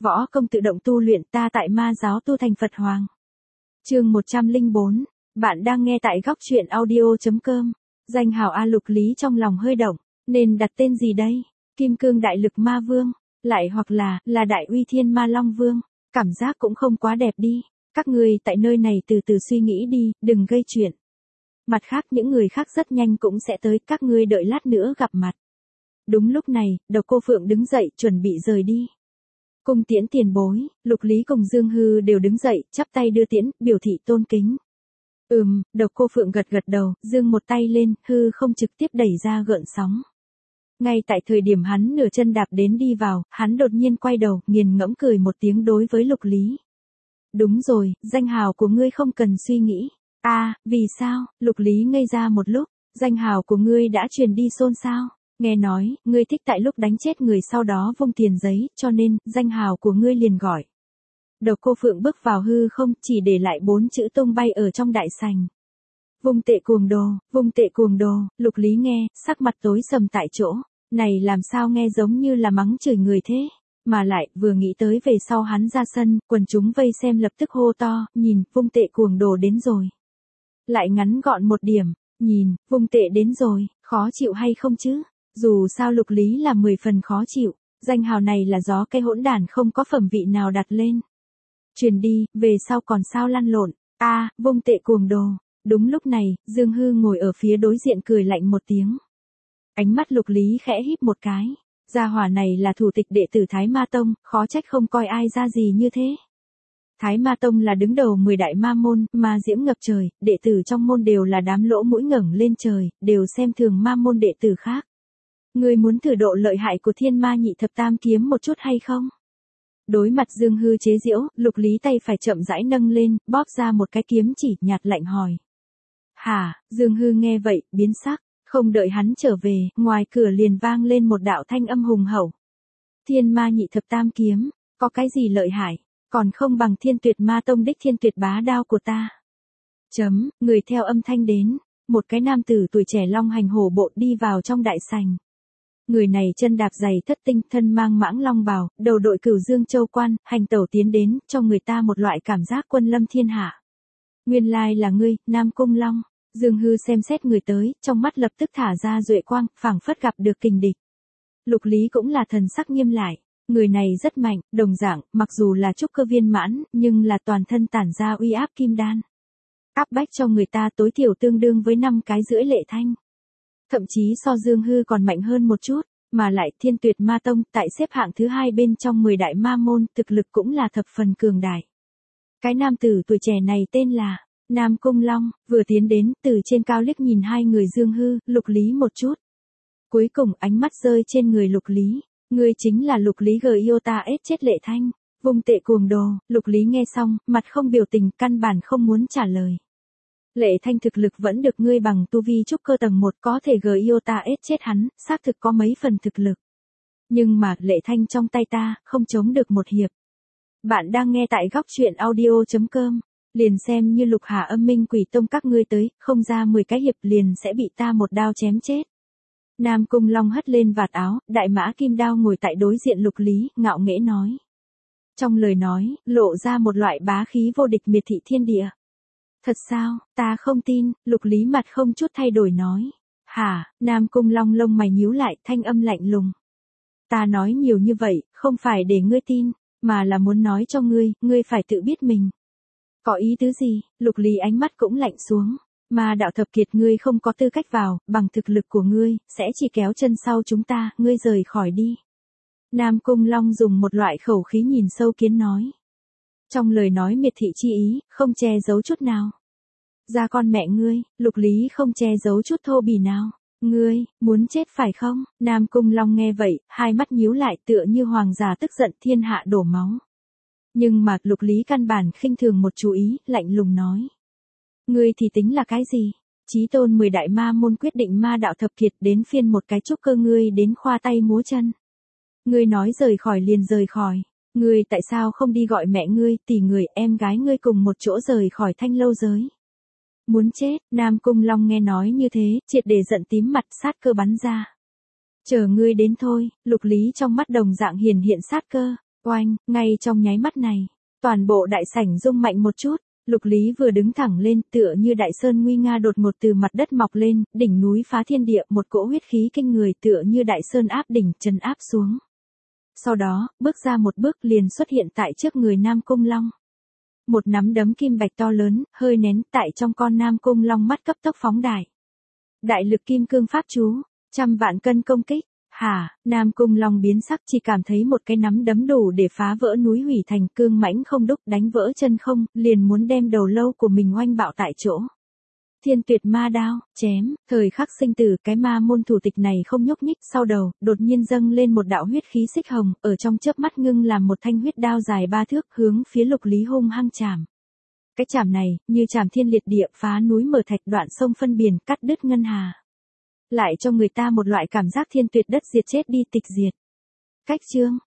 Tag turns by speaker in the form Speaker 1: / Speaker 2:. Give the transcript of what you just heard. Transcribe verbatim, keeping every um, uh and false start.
Speaker 1: võ công tự động tu luyện, ta tại ma giáo tu thành Phật Hoàng. Chương một trăm lẻ bốn, bạn đang nghe tại góc truyện audio chấm com. Danh hào A Lục Lý trong lòng hơi động, nên đặt tên gì đây? Kim Cương Đại Lực Ma Vương, lại hoặc là, là Đại Uy Thiên Ma Long Vương, cảm giác cũng không quá đẹp đi. Các ngươi tại nơi này từ từ suy nghĩ đi, đừng gây chuyện. Mặt khác những người khác rất nhanh cũng sẽ tới, các ngươi đợi lát nữa gặp mặt. Đúng lúc này, Độc Cô Phượng đứng dậy, chuẩn bị rời đi. Cung tiễn tiền bối, Lục Lý cùng Dương Hư đều đứng dậy, chắp tay đưa tiễn, biểu thị tôn kính. Ừm, Độc Cô Phượng gật gật đầu, dương một tay lên, hư không trực tiếp đẩy ra gợn sóng. Ngay tại thời điểm hắn nửa chân đạp đến đi vào, hắn đột nhiên quay đầu, nghiền ngẫm cười một tiếng đối với Lục Lý. Đúng rồi, danh hào của ngươi không cần suy nghĩ. A, à, vì sao? Lục Lý ngây ra một lúc, danh hào của ngươi đã truyền đi xôn xao. Nghe nói, ngươi thích tại lúc đánh chết người sau đó vung tiền giấy, cho nên, danh hào của ngươi liền gọi. Độc Cô Phượng bước vào hư không, chỉ để lại bốn chữ tung bay ở trong đại sảnh. Vung tệ cuồng đồ, vung tệ cuồng đồ, Lục Lý nghe, sắc mặt tối sầm tại chỗ. Này làm sao nghe giống như là mắng chửi người thế? Mà lại, vừa nghĩ tới về sau hắn ra sân, quần chúng vây xem lập tức hô to, nhìn, vung tệ cuồng đồ đến rồi. Lại ngắn gọn một điểm, nhìn, vung tệ đến rồi, khó chịu hay không chứ? Dù sao Lục Lý là mười phần khó chịu, danh hào này là gió cây hỗn đản không có phẩm vị nào đặt lên. Truyền đi, về sau còn sao lăn lộn, a à, vung tệ cuồng đồ. Đúng lúc này, Dương Hư ngồi ở phía đối diện cười lạnh một tiếng. Ánh mắt Lục Lý khẽ híp một cái, gia hỏa này là thủ tịch đệ tử Thái Ma Tông, khó trách không coi ai ra gì như thế. Thái Ma Tông là đứng đầu mười đại ma môn, ma diễm ngập trời, đệ tử trong môn đều là đám lỗ mũi ngẩng lên trời, đều xem thường ma môn đệ tử khác. Ngươi muốn thử độ lợi hại của Thiên Ma Nhị Thập Tam Kiếm một chút hay không? Đối mặt Dương Hư chế giễu, Lục Lý tay phải chậm rãi nâng lên, bóp ra một cái kiếm chỉ, nhạt lạnh hỏi. Hả? Dương Hư nghe vậy, biến sắc, không đợi hắn trở về, ngoài cửa liền vang lên một đạo thanh âm hùng hậu. Thiên Ma Nhị Thập Tam Kiếm, có cái gì lợi hại, còn không bằng Thiên Tuyệt Ma Tông đích Thiên Tuyệt Bá Đao của ta. Chấm, người theo âm thanh đến, một cái nam tử tuổi trẻ long hành hổ bộ đi vào trong đại sảnh. Người này chân đạp giày thất tinh, thân mang mãng long bào, đầu đội cửu dương châu quan, hành tẩu tiến đến, cho người ta một loại cảm giác quân lâm thiên hạ. Nguyên lai là ngươi, Nam Cung Long. Dương Hư xem xét người tới, trong mắt lập tức thả ra duệ quang, phảng phất gặp được kình địch. Lục Lý cũng là thần sắc nghiêm lại, người này rất mạnh, đồng dạng, mặc dù là trúc cơ viên mãn, nhưng là toàn thân tản ra uy áp kim đan. Áp bách cho người ta tối thiểu tương đương với năm cái rưỡi lệ thanh. Thậm chí so Dương Hư còn mạnh hơn một chút, mà lại Thiên Tuyệt Ma Tông tại xếp hạng thứ hai bên trong mười đại ma môn, thực lực cũng là thập phần cường đại. Cái nam tử tuổi trẻ này tên là Nam Cung Long, vừa tiến đến, từ trên cao liếc nhìn hai người Dương Hư, Lục Lý một chút. Cuối cùng ánh mắt rơi trên người Lục Lý, ngươi chính là Lục Lý Giota ết chết lệ thanh, vung tệ cuồng đồ. Lục Lý nghe xong, mặt không biểu tình, căn bản không muốn trả lời. Lệ thanh thực lực vẫn được ngươi bằng tu vi trúc cơ tầng một, có thể Giota ết chết hắn, xác thực có mấy phần thực lực. Nhưng mà, lệ thanh trong tay ta, không chống được một hiệp. Bạn đang nghe tại góc truyện audio chấm com. Liền xem như Lục Hà Âm Minh Quỷ Tông các ngươi tới, không ra mười cái hiệp liền sẽ bị ta một đao chém chết. Nam Cung Long hất lên vạt áo, đại mã kim đao ngồi tại đối diện Lục Lý, ngạo nghễ nói. Trong lời nói, lộ ra một loại bá khí vô địch miệt thị thiên địa. Thật sao, ta không tin, Lục Lý mặt không chút thay đổi nói. Hả? Nam Cung Long lông mày nhíu lại, thanh âm lạnh lùng. Ta nói nhiều như vậy, không phải để ngươi tin, mà là muốn nói cho ngươi, ngươi phải tự biết mình. Có ý tứ gì? Lục Lý ánh mắt cũng lạnh xuống. Mà đạo thập kiệt ngươi không có tư cách vào, bằng thực lực của ngươi, sẽ chỉ kéo chân sau chúng ta, ngươi rời khỏi đi. Nam Cung Long dùng một loại khẩu khí nhìn sâu kiến nói. Trong lời nói miệt thị chi ý, không che giấu chút nào. Ra con mẹ ngươi, Lục Lý không che giấu chút thô bỉ nào. Ngươi, muốn chết phải không? Nam Cung Long nghe vậy, hai mắt nhíu lại tựa như hoàng giả tức giận thiên hạ đổ máu. Nhưng mà, Lục Lý căn bản khinh thường một chú ý, lạnh lùng nói. Ngươi thì tính là cái gì? Chí tôn mười đại ma môn quyết định ma đạo thập kiệt đến phiên một cái trúc cơ ngươi đến khoa tay múa chân. Ngươi nói rời khỏi liền rời khỏi. Ngươi tại sao không đi gọi mẹ ngươi, tỷ người, em gái ngươi cùng một chỗ rời khỏi Thanh Lâu giới? Muốn chết, Nam Cung Long nghe nói như thế, triệt để giận tím mặt, sát cơ bắn ra. Chờ ngươi đến thôi, Lục Lý trong mắt đồng dạng hiền hiện sát cơ. Oanh, ngay trong nháy mắt này, toàn bộ đại sảnh rung mạnh một chút, Lục Lý vừa đứng thẳng lên tựa như đại sơn nguy nga đột ngột từ mặt đất mọc lên, đỉnh núi phá thiên địa, một cỗ huyết khí kinh người tựa như đại sơn áp đỉnh trấn áp xuống. Sau đó, bước ra một bước liền xuất hiện tại trước người Nam Cung Long. Một nắm đấm kim bạch to lớn, hơi nén tại trong con Nam Cung Long mắt cấp tốc phóng đại. Đại lực kim cương pháp chú, trăm vạn cân công kích. Hả, Nam Cung Long biến sắc chỉ cảm thấy một cái nắm đấm đủ để phá vỡ núi hủy thành cương mãnh không đúc đánh vỡ chân không, liền muốn đem đầu lâu của mình oanh bạo tại chỗ. Thiên tuyệt ma đao, chém, thời khắc sinh tử cái ma môn thủ tịch này không nhúc nhích sau đầu, đột nhiên dâng lên một đạo huyết khí xích hồng, ở trong chớp mắt ngưng làm một thanh huyết đao dài ba thước hướng phía Lục Lý hung hăng chạm. Cái chạm này, như chạm thiên liệt địa phá núi mở thạch đoạn sông phân biển cắt đứt ngân hà. Lại cho người ta một loại cảm giác thiên tuyệt đất diệt chết đi tịch diệt. Cách chương,